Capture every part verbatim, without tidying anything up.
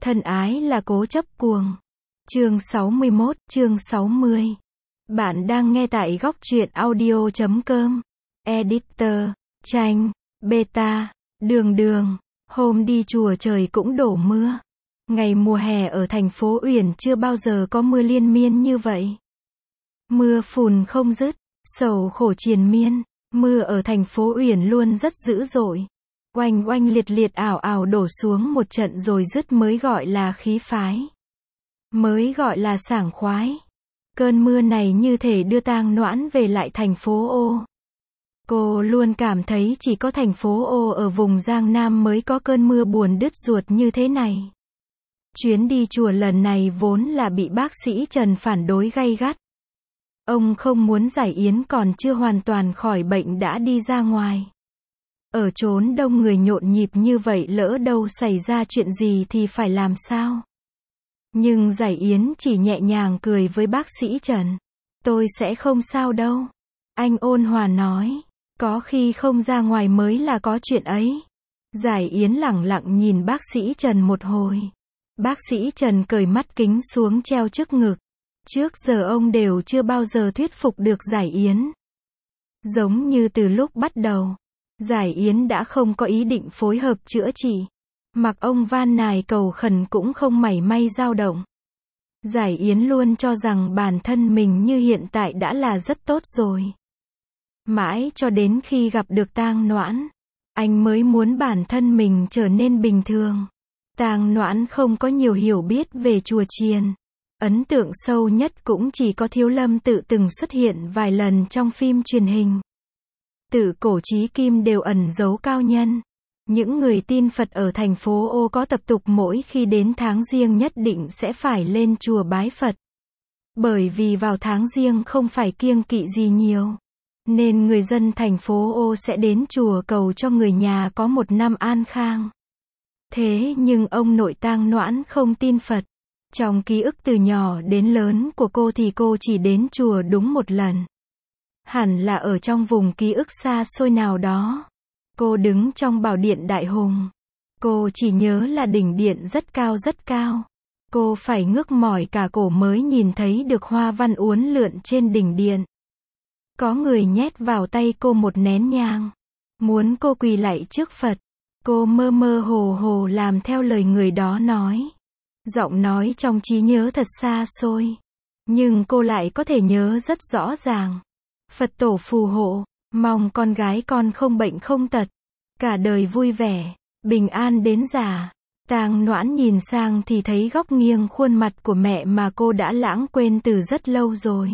Thân ái là cố chấp cuồng. Chương sáu mươi mốt, chương sáu mươi. Bạn đang nghe tại góc truyện audio chấm com. Editor, Tranh, Beta, Đường Đường. Hôm đi chùa trời cũng đổ mưa. Ngày mùa hè ở thành phố Uyển chưa bao giờ có mưa liên miên như vậy. Mưa phùn không dứt, sầu khổ triền miên. Mưa ở thành phố Uyển luôn rất dữ dội. Oanh oanh liệt liệt ảo ảo đổ xuống một trận rồi dứt mới gọi là khí phái. Mới gọi là sảng khoái. Cơn mưa này như thể đưa Tang Noãn về lại thành phố O. Cô luôn cảm thấy chỉ có thành phố O ở vùng Giang Nam mới có cơn mưa buồn đứt ruột như thế này. Chuyến đi chùa lần này vốn là bị bác sĩ Trần phản đối gay gắt. Ông không muốn Giải Yến còn chưa hoàn toàn khỏi bệnh đã đi ra ngoài. Ở chốn đông người nhộn nhịp như vậy lỡ đâu xảy ra chuyện gì thì phải làm sao? Nhưng Giải Yến chỉ nhẹ nhàng cười với bác sĩ Trần. Tôi sẽ không sao đâu. Anh ôn hòa nói. Có khi không ra ngoài mới là có chuyện ấy. Giải Yến lẳng lặng nhìn bác sĩ Trần một hồi. Bác sĩ Trần cởi mắt kính xuống treo trước ngực. Trước giờ ông đều chưa bao giờ thuyết phục được Giải Yến. Giống như từ lúc bắt đầu, Giải Yến đã không có ý định phối hợp chữa trị. Mặc ông van nài cầu khẩn cũng không mảy may dao động. Giải Yến luôn cho rằng bản thân mình như hiện tại đã là rất tốt rồi. Mãi cho đến khi gặp được Tang Noãn, anh mới muốn bản thân mình trở nên bình thường. Tang Noãn không có nhiều hiểu biết về chùa chiền. Ấn tượng sâu nhất cũng chỉ có Thiếu Lâm Tự từng xuất hiện vài lần trong phim truyền hình. Tự cổ chí kim đều ẩn giấu cao nhân. Những người tin Phật ở thành phố O có tập tục mỗi khi đến tháng giêng nhất định sẽ phải lên chùa bái Phật. Bởi vì vào tháng giêng không phải kiêng kỵ gì nhiều. Nên người dân thành phố O sẽ đến chùa cầu cho người nhà có một năm an khang. Thế nhưng ông nội Tang Noãn không tin Phật. Trong ký ức từ nhỏ đến lớn của cô thì cô chỉ đến chùa đúng một lần. Hẳn là ở trong vùng ký ức xa xôi nào đó. Cô đứng trong bảo điện Đại Hùng. Cô chỉ nhớ là đỉnh điện rất cao rất cao. Cô phải ngước mỏi cả cổ mới nhìn thấy được hoa văn uốn lượn trên đỉnh điện. Có người nhét vào tay cô một nén nhang. Muốn cô quỳ lạy trước Phật. Cô mơ mơ hồ hồ làm theo lời người đó nói. Giọng nói trong trí nhớ thật xa xôi. Nhưng cô lại có thể nhớ rất rõ ràng. Phật tổ phù hộ, mong con gái con không bệnh không tật. Cả đời vui vẻ, bình an đến già. Tang Noãn nhìn sang thì thấy góc nghiêng khuôn mặt của mẹ mà cô đã lãng quên từ rất lâu rồi.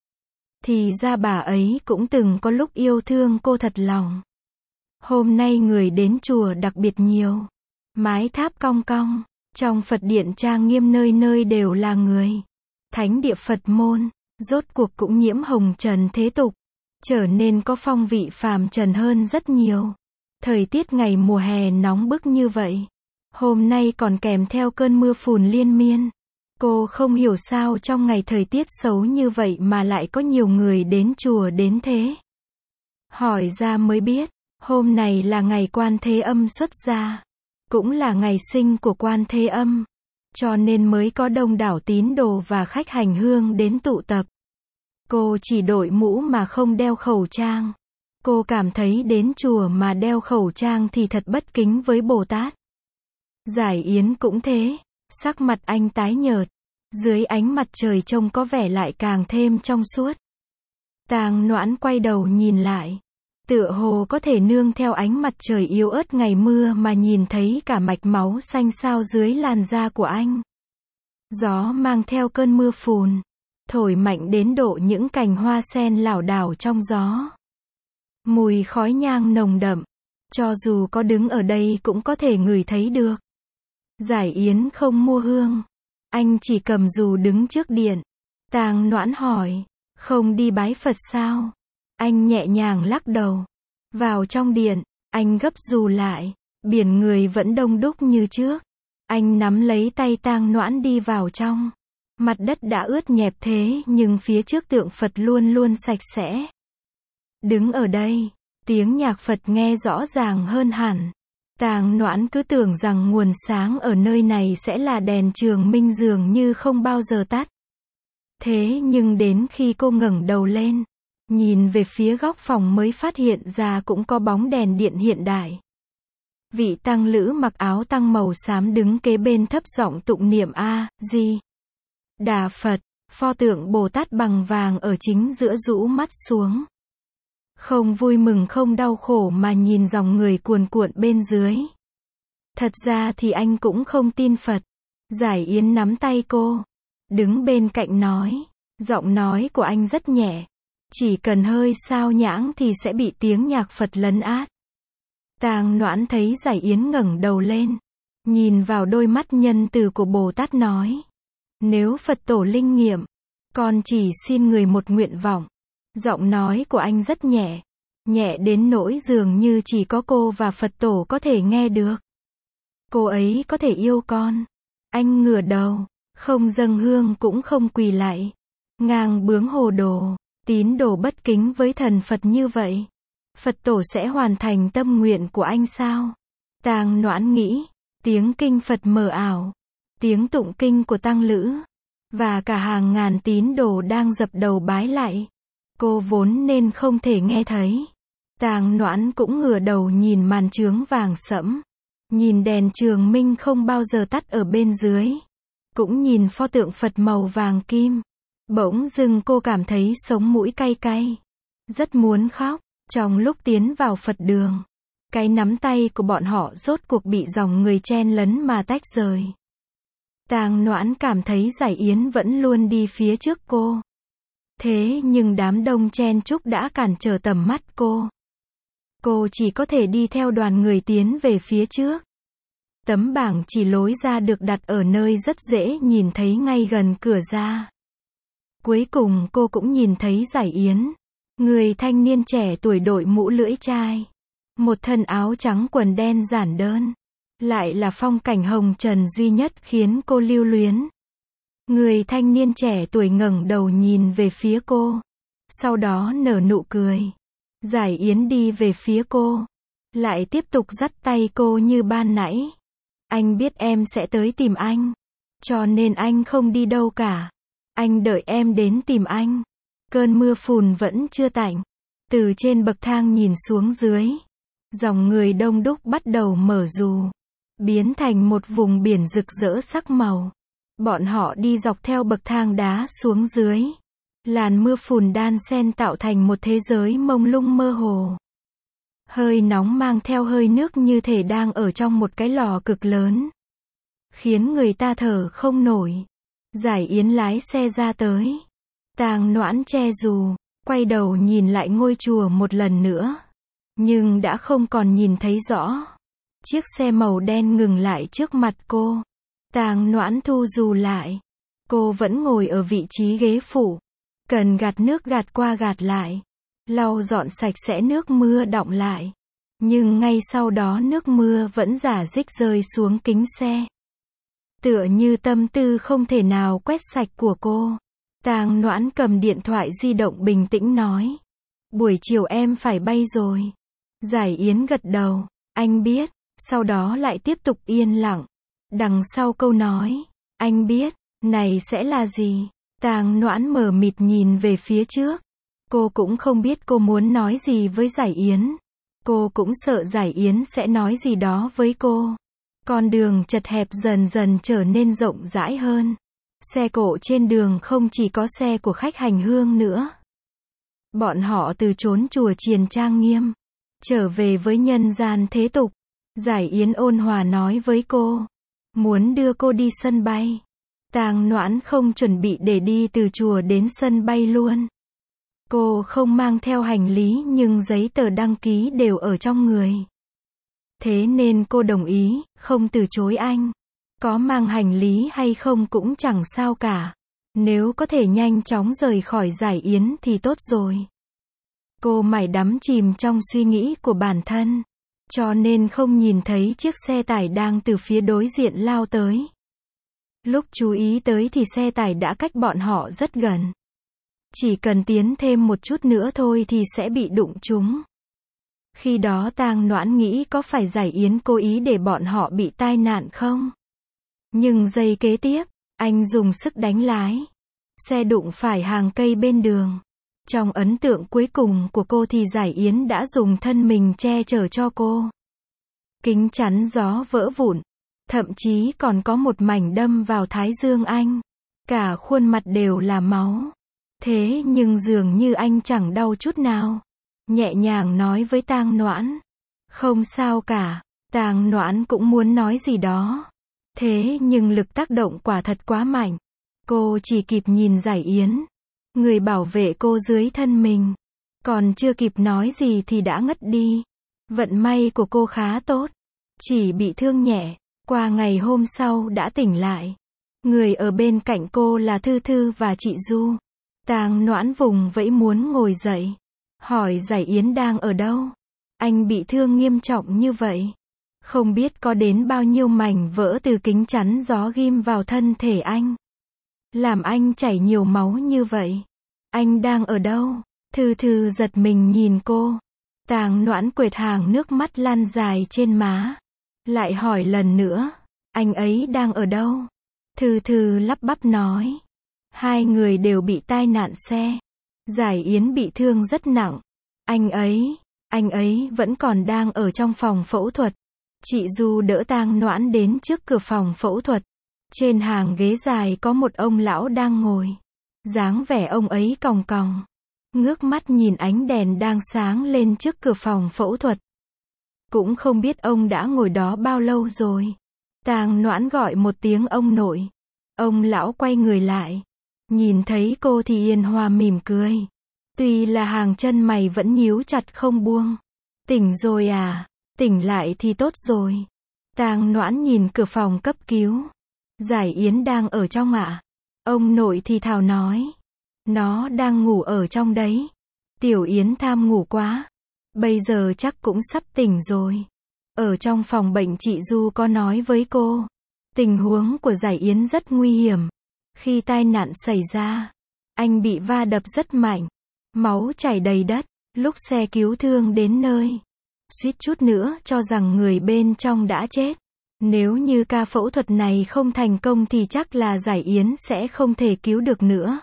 Thì ra bà ấy cũng từng có lúc yêu thương cô thật lòng. Hôm nay người đến chùa đặc biệt nhiều. Mái tháp cong cong. Trong Phật điện trang nghiêm nơi nơi đều là người. Thánh địa Phật môn, rốt cuộc cũng nhiễm hồng trần thế tục. Trở nên có phong vị phàm trần hơn rất nhiều. Thời tiết ngày mùa hè nóng bức như vậy. Hôm nay còn kèm theo cơn mưa phùn liên miên. Cô không hiểu sao trong ngày thời tiết xấu như vậy mà lại có nhiều người đến chùa đến thế. Hỏi ra mới biết, hôm này là ngày Quan Thế Âm xuất gia. Cũng là ngày sinh của Quan Thế Âm. Cho nên mới có đông đảo tín đồ và khách hành hương đến tụ tập. Cô chỉ đội mũ mà không đeo khẩu trang. Cô cảm thấy đến chùa mà đeo khẩu trang thì thật bất kính với Bồ Tát. Giải Yến cũng thế. Sắc mặt anh tái nhợt. Dưới ánh mặt trời trông có vẻ lại càng thêm trong suốt. Tang Noãn quay đầu nhìn lại. Tựa hồ có thể nương theo ánh mặt trời yếu ớt ngày mưa mà nhìn thấy cả mạch máu xanh xao dưới làn da của anh. Gió mang theo cơn mưa phùn, thổi mạnh đến độ những cành hoa sen lảo đảo trong gió. Mùi khói nhang nồng đậm, cho dù có đứng ở đây cũng có thể ngửi thấy được. Giải Yến không mua hương, anh chỉ cầm dù đứng trước điện. Tang Noãn hỏi, không đi bái Phật sao? Anh nhẹ nhàng lắc đầu. Vào trong điện, anh gấp dù lại. Biển người vẫn đông đúc như trước. Anh nắm lấy tay Tang Noãn đi vào trong. Mặt đất đã ướt nhẹp thế nhưng phía trước tượng Phật luôn luôn sạch sẽ. Đứng ở đây, tiếng nhạc Phật nghe rõ ràng hơn hẳn. Tàng Noãn cứ tưởng rằng nguồn sáng ở nơi này sẽ là đèn trường minh dường như không bao giờ tắt. Thế nhưng đến khi cô ngẩng đầu lên, nhìn về phía góc phòng mới phát hiện ra cũng có bóng đèn điện hiện đại. Vị tăng lữ mặc áo tang màu xám đứng kế bên thấp giọng tụng niệm A Di Đà Phật. Pho tượng Bồ Tát bằng vàng ở chính giữa rũ mắt xuống. Không vui mừng không đau khổ mà nhìn dòng người cuồn cuộn bên dưới. Thật ra thì anh cũng không tin Phật. Giải Yến nắm tay cô, đứng bên cạnh nói. Giọng nói của anh rất nhẹ. Chỉ cần hơi sao nhãng thì sẽ bị tiếng nhạc Phật lấn át. Tàng Noãn thấy Giải Yến ngẩng đầu lên, nhìn vào đôi mắt nhân từ của Bồ Tát nói. Nếu Phật tổ linh nghiệm, con chỉ xin người một nguyện vọng. Giọng nói của anh rất nhẹ, nhẹ đến nỗi dường như chỉ có cô và Phật tổ có thể nghe được. Cô ấy có thể yêu con. Anh ngửa đầu, không dâng hương cũng không quỳ lạy. Ngang bướng hồ đồ, tín đồ bất kính với thần Phật như vậy. Phật tổ sẽ hoàn thành tâm nguyện của anh sao? Tàng Noãn nghĩ, tiếng kinh Phật mờ ảo, tiếng tụng kinh của tăng lữ, và cả hàng ngàn tín đồ đang dập đầu bái lạy. Cô vốn nên không thể nghe thấy. Tàng Noãn cũng ngửa đầu nhìn màn chướng vàng sẫm, nhìn đèn trường minh không bao giờ tắt ở bên dưới, cũng nhìn pho tượng Phật màu vàng kim. Bỗng dưng cô cảm thấy sống mũi cay cay, rất muốn khóc. Trong lúc tiến vào Phật đường, cái nắm tay của bọn họ rốt cuộc bị dòng người chen lấn mà tách rời. Tàng Noãn cảm thấy Giải Yến vẫn luôn đi phía trước cô. Thế nhưng đám đông chen chúc đã cản trở tầm mắt cô. Cô chỉ có thể đi theo đoàn người tiến về phía trước. Tấm bảng chỉ lối ra được đặt ở nơi rất dễ nhìn thấy ngay gần cửa ra. Cuối cùng cô cũng nhìn thấy Giải Yến. Người thanh niên trẻ tuổi đội mũ lưỡi chai. Một thân áo trắng quần đen giản đơn. Lại là phong cảnh hồng trần duy nhất khiến cô lưu luyến. Người thanh niên trẻ tuổi ngẩng đầu nhìn về phía cô. Sau đó nở nụ cười. Giải Yến đi về phía cô. Lại tiếp tục dắt tay cô như ban nãy. Anh biết em sẽ tới tìm anh. Cho nên anh không đi đâu cả. Anh đợi em đến tìm anh. Cơn mưa phùn vẫn chưa tạnh. Từ trên bậc thang nhìn xuống dưới. Dòng người đông đúc bắt đầu mở dù. Biến thành một vùng biển rực rỡ sắc màu. Bọn họ đi dọc theo bậc thang đá xuống dưới. Làn mưa phùn đan xen tạo thành một thế giới mông lung mơ hồ. Hơi nóng mang theo hơi nước như thể đang ở trong một cái lò cực lớn. Khiến người ta thở không nổi. Giải Yến lái xe ra tới. Tàng Noãn che dù, quay đầu nhìn lại ngôi chùa một lần nữa. Nhưng đã không còn nhìn thấy rõ. Chiếc xe màu đen ngừng lại trước mặt cô. Tàng Noãn thu dù lại. Cô vẫn ngồi ở vị trí ghế phụ. Cần gạt nước gạt qua gạt lại. Lau dọn sạch sẽ nước mưa đọng lại. Nhưng ngay sau đó nước mưa vẫn rả rích rơi xuống kính xe. Tựa như tâm tư không thể nào quét sạch của cô. Tàng Noãn cầm điện thoại di động bình tĩnh nói. Buổi chiều em phải bay rồi. Giải Yến gật đầu. Anh biết. Sau đó lại tiếp tục yên lặng. Đằng sau câu nói. Anh biết. Này sẽ là gì? Tàng Noãn mờ mịt nhìn về phía trước. Cô cũng không biết cô muốn nói gì với Giải Yến. Cô cũng sợ Giải Yến sẽ nói gì đó với cô. Con đường chật hẹp dần dần trở nên rộng rãi hơn. Xe cộ trên đường không chỉ có xe của khách hành hương nữa. Bọn họ từ trốn chùa chiền trang nghiêm, trở về với nhân gian thế tục. Giải Yến ôn hòa nói với cô. Muốn đưa cô đi sân bay. Tàng Noãn không chuẩn bị để đi từ chùa đến sân bay luôn. Cô không mang theo hành lý nhưng giấy tờ đăng ký đều ở trong người. Thế nên cô đồng ý, không từ chối anh. Có mang hành lý hay không cũng chẳng sao cả. Nếu có thể nhanh chóng rời khỏi Giải Yến thì tốt rồi. Cô mải đắm chìm trong suy nghĩ của bản thân. Cho nên không nhìn thấy chiếc xe tải đang từ phía đối diện lao tới. Lúc chú ý tới thì xe tải đã cách bọn họ rất gần. Chỉ cần tiến thêm một chút nữa thôi thì sẽ bị đụng trúng. Khi đó Tang Noãn nghĩ có phải Giải Yến cố ý để bọn họ bị tai nạn không? Nhưng giây kế tiếp, anh dùng sức đánh lái. Xe đụng phải hàng cây bên đường. Trong ấn tượng cuối cùng của cô thì Giải Yến đã dùng thân mình che chở cho cô. Kính chắn gió vỡ vụn. Thậm chí còn có một mảnh đâm vào thái dương anh. Cả khuôn mặt đều là máu. Thế nhưng dường như anh chẳng đau chút nào. Nhẹ nhàng nói với Tang Noãn. Không sao cả. Tang Noãn cũng muốn nói gì đó. Thế nhưng lực tác động quả thật quá mạnh. Cô chỉ kịp nhìn Giải Yến. Người bảo vệ cô dưới thân mình. Còn chưa kịp nói gì thì đã ngất đi. Vận may của cô khá tốt. Chỉ bị thương nhẹ. Qua ngày hôm sau đã tỉnh lại. Người ở bên cạnh cô là Thư Thư và chị Du. Tang Noãn vùng vẫy muốn ngồi dậy. Hỏi Giải Yến đang ở đâu? Anh bị thương nghiêm trọng như vậy. Không biết có đến bao nhiêu mảnh vỡ từ kính chắn gió ghim vào thân thể anh. Làm anh chảy nhiều máu như vậy. Anh đang ở đâu? Thư Thư giật mình nhìn cô. Tang Noãn quệt hàng nước mắt lan dài trên má. Lại hỏi lần nữa. Anh ấy đang ở đâu? Thư Thư lắp bắp nói. Hai người đều bị tai nạn xe. Giải Yến bị thương rất nặng. Anh ấy, anh ấy vẫn còn đang ở trong phòng phẫu thuật. Chị Du đỡ Tang Noãn đến trước cửa phòng phẫu thuật. Trên hàng ghế dài có một ông lão đang ngồi. Dáng vẻ ông ấy còng còng. Ngước mắt nhìn ánh đèn đang sáng lên trước cửa phòng phẫu thuật. Cũng không biết ông đã ngồi đó bao lâu rồi. Tang Noãn gọi một tiếng ông nội. Ông lão quay người lại. Nhìn thấy cô thì hiền hòa mỉm cười. Tuy là hàng chân mày vẫn nhíu chặt không buông. Tỉnh rồi à? Tỉnh lại thì tốt rồi. Tang Noãn nhìn cửa phòng cấp cứu. Giải Yến đang ở trong ạ. Ông nội thì thào nói. Nó đang ngủ ở trong đấy. Tiểu Yến tham ngủ quá. Bây giờ chắc cũng sắp tỉnh rồi. Ở trong phòng bệnh chị Du có nói với cô. Tình huống của Giải Yến rất nguy hiểm. Khi tai nạn xảy ra, anh bị va đập rất mạnh. Máu chảy đầy đất. Lúc xe cứu thương đến nơi, suýt chút nữa cho rằng người bên trong đã chết. Nếu như ca phẫu thuật này không thành công thì chắc là Giải Yến sẽ không thể cứu được nữa.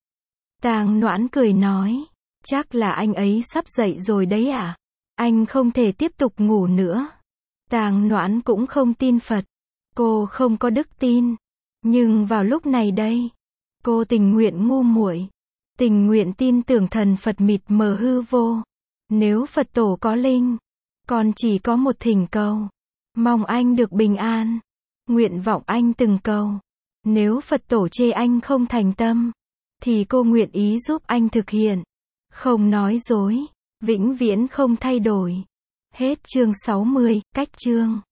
Tang Noãn cười nói. Chắc là anh ấy sắp dậy rồi đấy à? Anh không thể tiếp tục ngủ nữa. Tang Noãn cũng không tin Phật. Cô không có đức tin. Nhưng vào lúc này đây, cô tình nguyện ngu muội. Tình nguyện tin tưởng thần Phật mịt mờ hư vô. Nếu Phật tổ có linh, con chỉ có một thỉnh cầu. Mong anh được bình an. Nguyện vọng anh từng cầu. Nếu Phật tổ chê anh không thành tâm, thì cô nguyện ý giúp anh thực hiện. Không nói dối, vĩnh viễn không thay đổi. Hết chương sáu mươi, cách chương.